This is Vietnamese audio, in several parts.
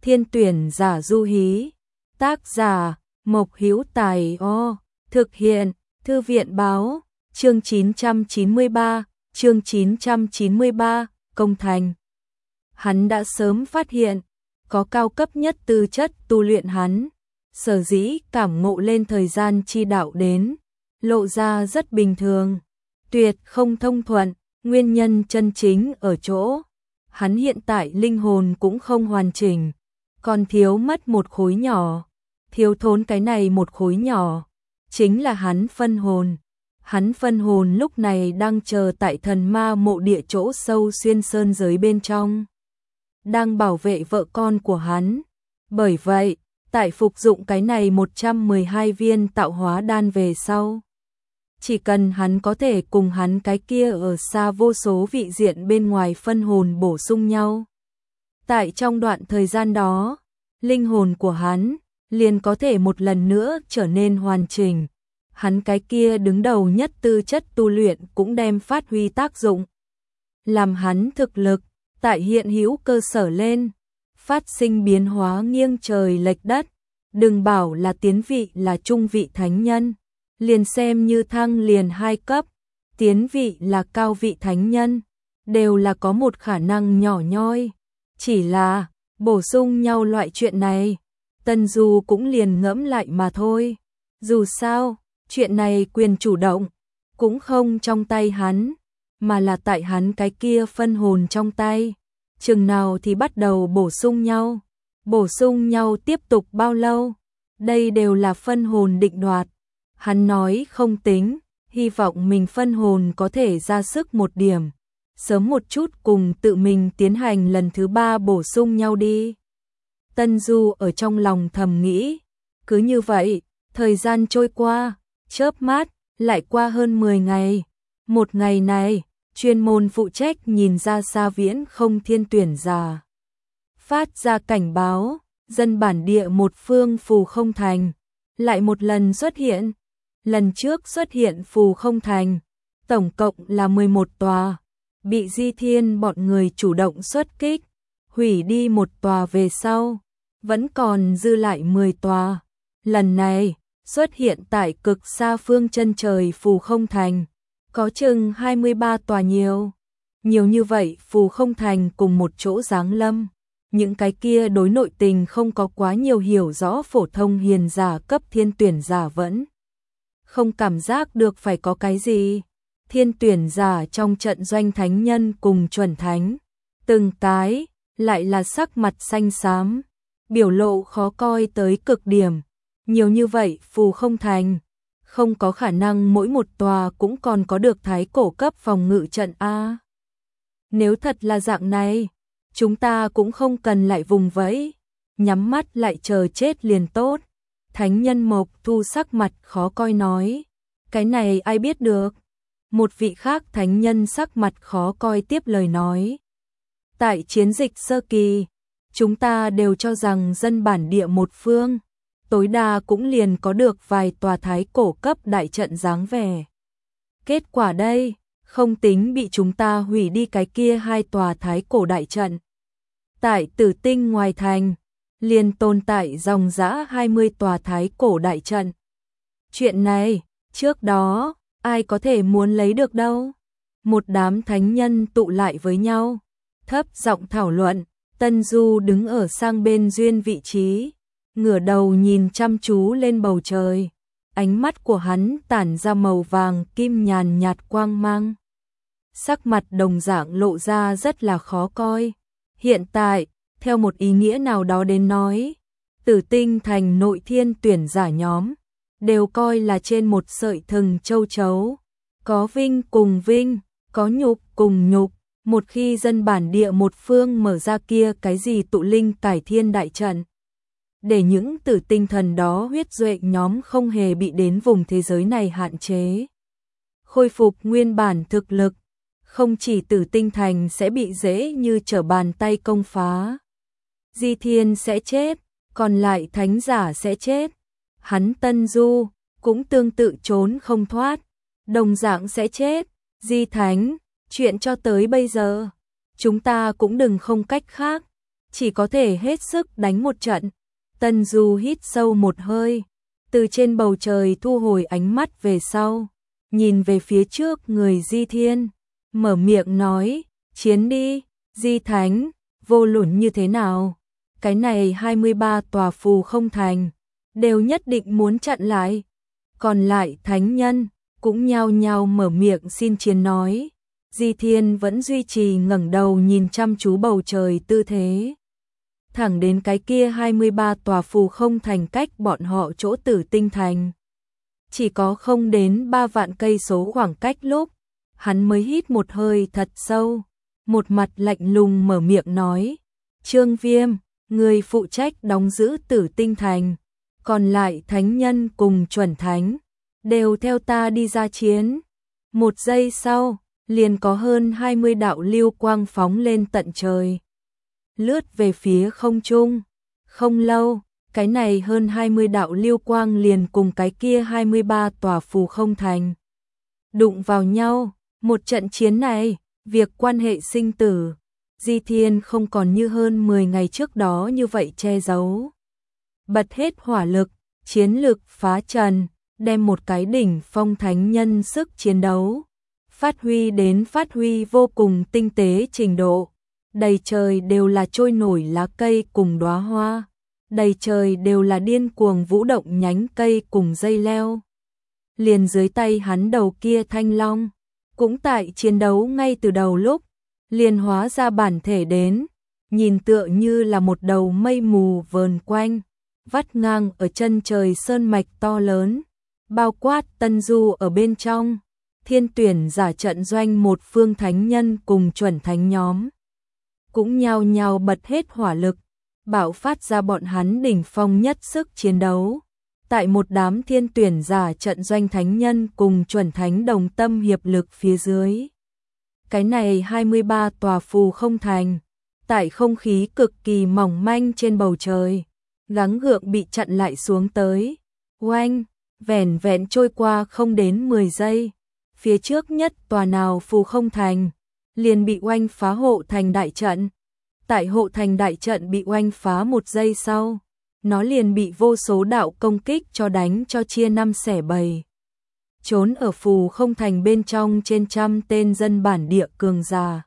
Thiên tuyển giả Du Hí. Tác giả Mộc Hữu Tài. Thực hiện Thư viện báo. Chương 993, công thành. Hắn đã sớm phát hiện, có cao cấp nhất tư chất tu luyện hắn, sở dĩ cảm ngộ lên thời gian chi đạo đến, lộ ra rất bình thường, tuyệt không thông thuận, nguyên nhân chân chính ở chỗ, hắn hiện tại linh hồn cũng không hoàn chỉnh, còn thiếu mất một khối nhỏ, thiếu thốn cái này một khối nhỏ, chính là hắn phân hồn. Hắn phân hồn lúc này đang chờ tại thần ma mộ địa chỗ sâu xuyên sơn giới bên trong, đang bảo vệ vợ con của hắn. Bởi vậy, tại phục dụng cái này 112 viên tạo hóa đan về sau, chỉ cần hắn có thể cùng hắn cái kia ở xa vô số vị diện bên ngoài phân hồn bổ sung nhau. Tại trong đoạn thời gian đó, linh hồn của hắn liền có thể một lần nữa trở nên hoàn chỉnh. Hắn cái kia đứng đầu nhất tư chất tu luyện cũng đem phát huy tác dụng, làm hắn thực lực tại hiện hữu cơ sở lên, phát sinh biến hóa nghiêng trời lệch đất, đừng bảo là tiến vị là trung vị thánh nhân, liền xem như thăng liền 2 cấp, tiến vị là cao vị thánh nhân, đều là có một khả năng nhỏ nhoi, chỉ là bổ sung nhau loại chuyện này, Tân Du cũng liền ngẫm lại mà thôi, dù sao chuyện này quyền chủ động cũng không trong tay hắn, mà là tại hắn cái kia phân hồn trong tay. Chừng nào thì bắt đầu bổ sung nhau tiếp tục bao lâu, đây đều là phân hồn định đoạt. Hắn nói không tính, hy vọng mình phân hồn có thể ra sức một điểm, sớm một chút cùng tự mình tiến hành lần thứ 3 bổ sung nhau đi. Tân Du ở trong lòng thầm nghĩ, cứ như vậy, thời gian trôi qua, chớp mắt, lại qua hơn 10 ngày. Một ngày này, chuyên môn phụ trách nhìn ra xa viễn không thiên tuyển giả phát ra cảnh báo, dân bản địa một phương phù không thành, lại một lần xuất hiện. Lần trước xuất hiện phù không thành, tổng cộng là 11 tòa, bị Di Thiên bọn người chủ động xuất kích, hủy đi một tòa về sau, vẫn còn dư lại 10 tòa. Lần này, xuất hiện tại cực xa phương chân trời phù không thành, có chừng 23 tòa nhiều. Nhiều như vậy phù không thành cùng một chỗ giáng lâm, những cái kia đối nội tình không có quá nhiều hiểu rõ phổ thông hiền giả cấp thiên tuyển giả vẫn không cảm giác được phải có cái gì. Thiên tuyển giả trong trận doanh thánh nhân cùng chuẩn thánh, từng cái lại là sắc mặt xanh xám, biểu lộ khó coi tới cực điểm. Nhiều như vậy phù không thành, không có khả năng mỗi một tòa cũng còn có được thái cổ cấp phòng ngự trận A. Nếu thật là dạng này, chúng ta cũng không cần lại vùng vẫy, nhắm mắt lại chờ chết liền tốt. Thánh nhân Mộc Thu sắc mặt khó coi nói, cái này ai biết được. Một vị khác thánh nhân sắc mặt khó coi tiếp lời nói, tại chiến dịch sơ kỳ, chúng ta đều cho rằng dân bản địa một phương, tối đa cũng liền có được vài tòa thái cổ cấp đại trận dáng vẻ. Kết quả đây, không tính bị chúng ta hủy đi cái kia 2 tòa thái cổ đại trận. Tại Tử Tinh ngoài thành, liền tồn tại dòng dã 20 tòa thái cổ đại trận. Chuyện này, trước đó, ai có thể muốn lấy được đâu. Một đám thánh nhân tụ lại với nhau, thấp giọng thảo luận. Tân Du đứng ở sang bên duyên vị trí, ngửa đầu nhìn chăm chú lên bầu trời, ánh mắt của hắn tản ra màu vàng kim nhàn nhạt quang mang. Sắc mặt đồng dạng lộ ra rất là khó coi. Hiện tại, theo một ý nghĩa nào đó đến nói, Tử Tinh thành nội thiên tuyển giả nhóm, đều coi là trên một sợi thừng châu chấu, có vinh cùng vinh, có nhục cùng nhục. Một khi dân bản địa một phương mở ra kia cái gì tụ linh cải thiên đại trận, để những tử tinh thần đó huyết duệ nhóm không hề bị đến vùng thế giới này hạn chế, khôi phục nguyên bản thực lực, không chỉ Tử Tinh thành sẽ bị dễ như trở bàn tay công phá. Di Thiên sẽ chết, còn lại thánh giả sẽ chết. Hắn Tân Du cũng tương tự trốn không thoát, đồng dạng sẽ chết. Di Thánh, chuyện cho tới bây giờ, chúng ta cũng đừng không cách khác, chỉ có thể hết sức đánh một trận. Tân Du hít sâu một hơi, từ trên bầu trời thu hồi ánh mắt về sau, nhìn về phía trước người Di Thiên, mở miệng nói, chiến đi, Di Thánh, vô luận như thế nào, cái này 23 tòa phù không thành, đều nhất định muốn chặn lại. Còn lại thánh nhân cũng nhao nhao mở miệng xin chiến nói. Di Thiên vẫn duy trì ngẩng đầu nhìn chăm chú bầu trời tư thế. Thẳng đến cái kia 23 tòa phù không thành cách bọn họ chỗ Tử Tinh Thành. Chỉ có không đến 3 vạn cây số khoảng cách lúc, hắn mới hít một hơi thật sâu, một mặt lạnh lùng mở miệng nói, Trương Viêm, người phụ trách đóng giữ Tử Tinh Thành, còn lại thánh nhân cùng chuẩn thánh, đều theo ta đi ra chiến. Một giây sau, liền có hơn 20 đạo lưu quang phóng lên tận trời, lướt về phía không trung. Không lâu, cái này hơn 20 đạo lưu quang liền cùng cái kia 23 tòa phù không thành đụng vào nhau. Một trận chiến này, việc quan hệ sinh tử, Di Thiên không còn như hơn 10 ngày trước đó như vậy che giấu. Bật hết hỏa lực, chiến lực phá trần, đem một cái đỉnh phong thánh nhân sức chiến đấu phát huy vô cùng tinh tế trình độ. Đầy trời đều là trôi nổi lá cây cùng đóa hoa, đầy trời đều là điên cuồng vũ động nhánh cây cùng dây leo. Liền dưới tay hắn đầu kia thanh long, cũng tại chiến đấu ngay từ đầu lúc, liền hóa ra bản thể đến, nhìn tựa như là một đầu mây mù vờn quanh, vắt ngang ở chân trời sơn mạch to lớn, bao quát Tân Du ở bên trong. Thiên tuyển giả trận doanh một phương thánh nhân cùng chuẩn thánh nhóm cũng nhao nhao bật hết hỏa lực, bạo phát ra bọn hắn đỉnh phong nhất sức chiến đấu. Tại một đám thiên tuyển giả trận doanh thánh nhân cùng chuẩn thánh đồng tâm hiệp lực phía dưới, cái này 23 tòa phù không thành, tại không khí cực kỳ mỏng manh trên bầu trời, gắng gượng bị chặn lại xuống tới. Oanh, vẻn vẹn trôi qua không đến 10 giây, phía trước nhất tòa nào phù không thành liền bị oanh phá hộ thành đại trận. Tại hộ thành đại trận bị oanh phá một giây sau, nó liền bị vô số đạo công kích cho đánh cho chia năm xẻ bảy. Trốn ở phù không thành bên trong trên trăm tên dân bản địa cường giả,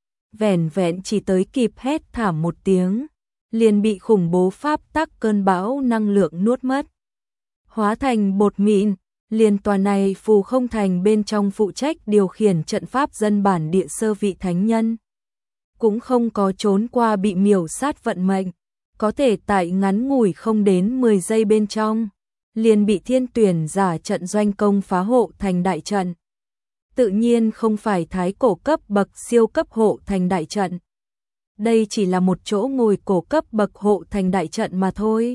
vẻn vẹn chỉ tới kịp hét thảm một tiếng, liền bị khủng bố pháp tắc cơn bão năng lượng nuốt mất, hóa thành bột mịn. Liền tòa này phù không thành bên trong phụ trách điều khiển trận pháp dân bản địa sơ vị thánh nhân, cũng không có trốn qua bị miểu sát vận mệnh, có thể tại ngắn ngủi không đến 10 giây bên trong, liền bị thiên tuyển giả trận doanh công phá hộ thành đại trận. Tự nhiên không phải thái cổ cấp bậc siêu cấp hộ thành đại trận. Đây chỉ là một chỗ ngồi cổ cấp bậc hộ thành đại trận mà thôi.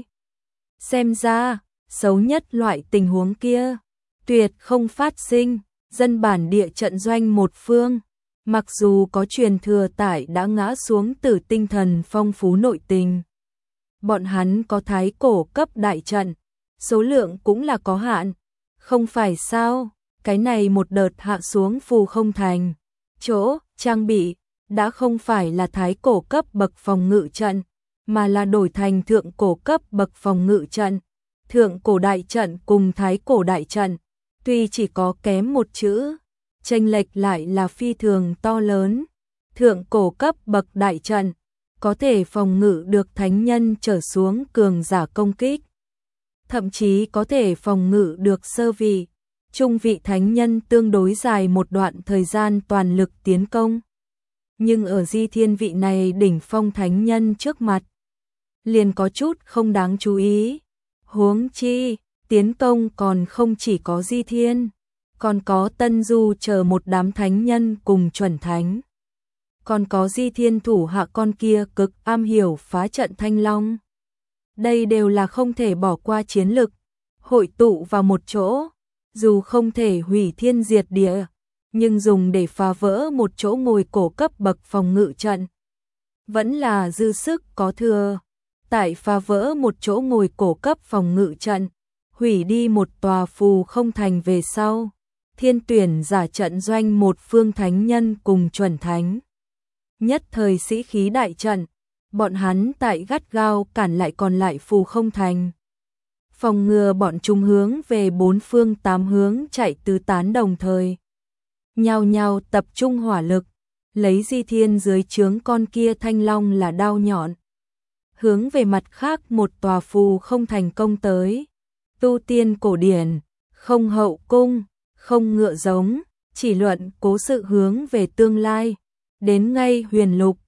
Xem ra, xấu nhất loại tình huống kia tuyệt không phát sinh. Dân bản địa trận doanh một phương, mặc dù có truyền thừa tại đã ngã xuống từ tinh thần phong phú nội tình, bọn hắn có thái cổ cấp đại trận, số lượng cũng là có hạn. Không phải sao, cái này một đợt hạ xuống phù không thành, chỗ trang bị đã không phải là thái cổ cấp bậc phòng ngự trận, mà là đổi thành thượng cổ cấp bậc phòng ngự trận. Thượng cổ đại trận cùng thái cổ đại trận, tuy chỉ có kém một chữ, chênh lệch lại là phi thường to lớn. Thượng cổ cấp bậc đại trận có thể phòng ngự được thánh nhân trở xuống cường giả công kích, thậm chí có thể phòng ngự được sơ vị, trung vị thánh nhân tương đối dài một đoạn thời gian toàn lực tiến công. Nhưng ở Di Thiên vị này đỉnh phong thánh nhân trước mặt, liền có chút không đáng chú ý. Huống chi, tiến công còn không chỉ có Di Thiên, còn có Tân Du chờ một đám thánh nhân cùng chuẩn thánh. Còn có Di Thiên thủ hạ con kia cực am hiểu phá trận Thanh Long. Đây đều là không thể bỏ qua chiến lực, hội tụ vào một chỗ, dù không thể hủy thiên diệt địa, nhưng dùng để phá vỡ một chỗ ngồi cổ cấp bậc phòng ngự trận, vẫn là dư sức có thừa. Tại phá vỡ một chỗ ngồi cổ cấp phòng ngự trận, hủy đi một tòa phù không thành về sau, thiên tuyển giả trận doanh một phương thánh nhân cùng chuẩn thánh nhất thời sĩ khí đại trận, bọn hắn tại gắt gao cản lại còn lại phù không thành. Phòng ngừa bọn chúng hướng về bốn phương tám hướng chạy tứ tán đồng thời. Nhao nhao tập trung hỏa lực, lấy Di Thiên dưới trướng con kia thanh long là đao nhọn. Hướng về mặt khác một tòa phù không thành công tới. Tu tiên cổ điển, không hậu cung, không ngựa giống, chỉ luận cố sự hướng về tương lai. Đến ngay huyền lục,